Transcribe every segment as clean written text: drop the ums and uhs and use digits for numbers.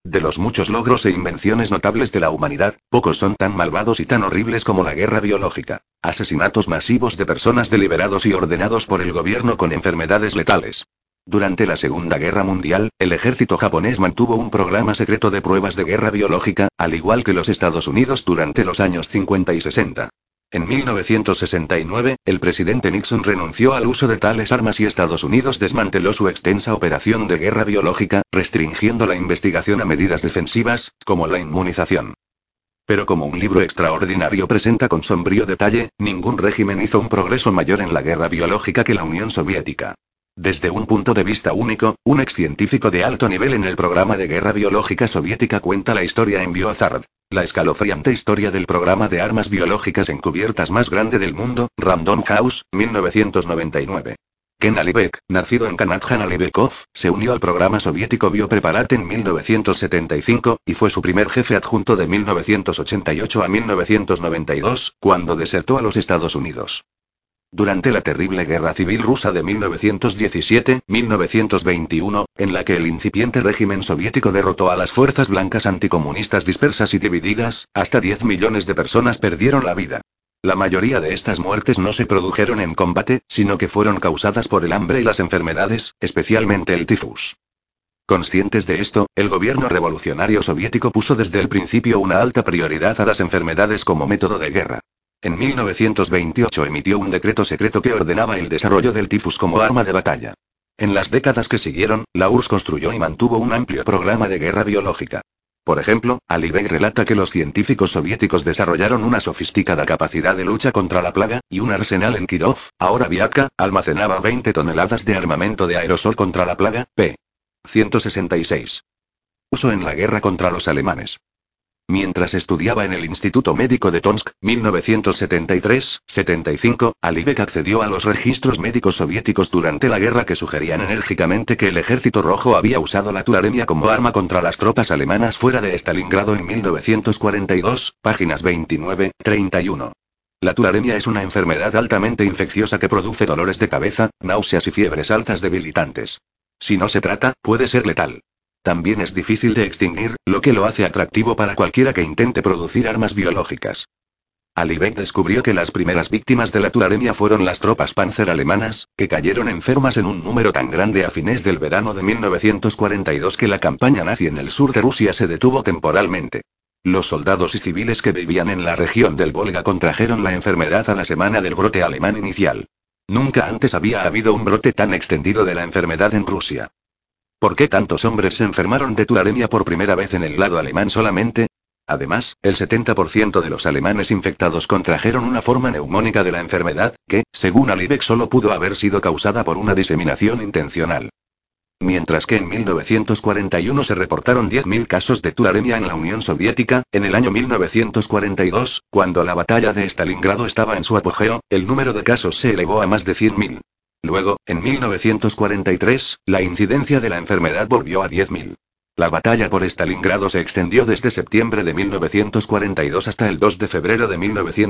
De los muchos logros e invenciones notables de la humanidad, pocos son tan malvados y tan horribles como la guerra biológica. Asesinatos masivos de personas deliberados y ordenados por el gobierno con enfermedades letales. Durante la Segunda Guerra Mundial, el ejército japonés mantuvo un programa secreto de pruebas de guerra biológica, al igual que los Estados Unidos durante los años 50 y 60. En 1969, el presidente Nixon renunció al uso de tales armas y Estados Unidos desmanteló su extensa operación de guerra biológica, restringiendo la investigación a medidas defensivas, como la inmunización. Pero como un libro extraordinario presenta con sombrío detalle, ningún régimen hizo un progreso mayor en la guerra biológica que la Unión Soviética. Desde un punto de vista único, un excientífico de alto nivel en el programa de guerra biológica soviética cuenta la historia en Biohazard, la escalofriante historia del programa de armas biológicas encubiertas más grande del mundo, Random House, 1999. Ken Alibek, nacido en Kanatjan Alibekov, se unió al programa soviético Biopreparat en 1975, y fue su primer jefe adjunto de 1988 a 1992, cuando desertó a los Estados Unidos. Durante la terrible guerra civil rusa de 1917-1921, en la que el incipiente régimen soviético derrotó a las fuerzas blancas anticomunistas dispersas y divididas, hasta 10 millones de personas perdieron la vida. La mayoría de estas muertes no se produjeron en combate, sino que fueron causadas por el hambre y las enfermedades, especialmente el tifus. Conscientes de esto, el gobierno revolucionario soviético puso desde el principio una alta prioridad a las enfermedades como método de guerra. En 1928 emitió un decreto secreto que ordenaba el desarrollo del tifus como arma de batalla. En las décadas que siguieron, la URSS construyó y mantuvo un amplio programa de guerra biológica. Por ejemplo, Alibey relata que los científicos soviéticos desarrollaron una sofisticada capacidad de lucha contra la plaga, y un arsenal en Kirov, ahora Viatka, almacenaba 20 toneladas de armamento de aerosol contra la plaga, P-166. Uso en la guerra contra los alemanes. Mientras estudiaba en el Instituto Médico de Tomsk, 1973-75, Alibek accedió a los registros médicos soviéticos durante la guerra que sugerían enérgicamente que el Ejército Rojo había usado la tularemia como arma contra las tropas alemanas fuera de Stalingrado en 1942, páginas 29-31. La tularemia es una enfermedad altamente infecciosa que produce dolores de cabeza, náuseas y fiebres altas debilitantes. Si no se trata, puede ser letal. También es difícil de extinguir, lo que lo hace atractivo para cualquiera que intente producir armas biológicas. Alibek descubrió que las primeras víctimas de la tularemia fueron las tropas Panzer alemanas, que cayeron enfermas en un número tan grande a fines del verano de 1942 que la campaña nazi en el sur de Rusia se detuvo temporalmente. Los soldados y civiles que vivían en la región del Volga contrajeron la enfermedad a la semana del brote alemán inicial. Nunca antes había habido un brote tan extendido de la enfermedad en Rusia. ¿Por qué tantos hombres se enfermaron de tularemia por primera vez en el lado alemán solamente? Además, el 70% de los alemanes infectados contrajeron una forma neumónica de la enfermedad, que, según Alibek, solo pudo haber sido causada por una diseminación intencional. Mientras que en 1941 se reportaron 10.000 casos de tularemia en la Unión Soviética, en el año 1942, cuando la batalla de Stalingrado estaba en su apogeo, el número de casos se elevó a más de 100.000. Luego, en 1943, la incidencia de la enfermedad volvió a 10.000. La batalla por Stalingrado se extendió desde septiembre de 1942 hasta el 2 de febrero de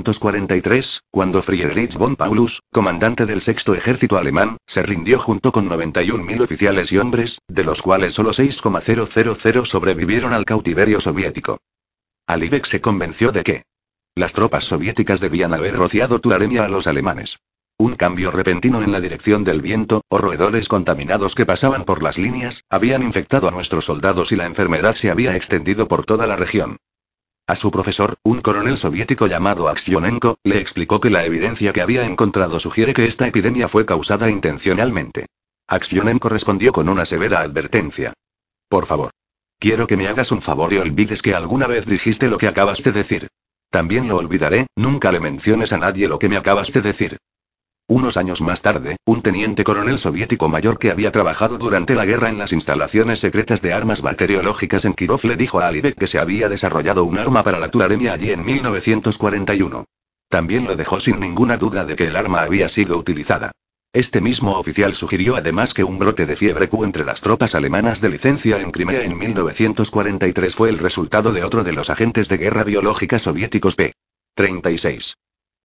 1943, cuando Friedrich von Paulus, comandante del Sexto Ejército Alemán, se rindió junto con 91.000 oficiales y hombres, de los cuales solo 6,000 sobrevivieron al cautiverio soviético. Alibek se convenció de que las tropas soviéticas debían haber rociado tularemia a los alemanes. Un cambio repentino en la dirección del viento, o roedores contaminados que pasaban por las líneas, habían infectado a nuestros soldados y la enfermedad se había extendido por toda la región. A su profesor, un coronel soviético llamado Aksionenko, le explicó que la evidencia que había encontrado sugiere que esta epidemia fue causada intencionalmente. Aksionenko respondió con una severa advertencia. Por favor. Quiero que me hagas un favor y olvides que alguna vez dijiste lo que acabas de decir. También lo olvidaré, nunca le menciones a nadie lo que me acabas de decir. Unos años más tarde, un teniente coronel soviético mayor que había trabajado durante la guerra en las instalaciones secretas de armas bacteriológicas en Kirov le dijo a Alibek que se había desarrollado un arma para la tularemia allí en 1941. También lo dejó sin ninguna duda de que el arma había sido utilizada. Este mismo oficial sugirió además que un brote de fiebre Q entre las tropas alemanas de licencia en Crimea en 1943 fue el resultado de otro de los agentes de guerra biológica soviéticos P-36.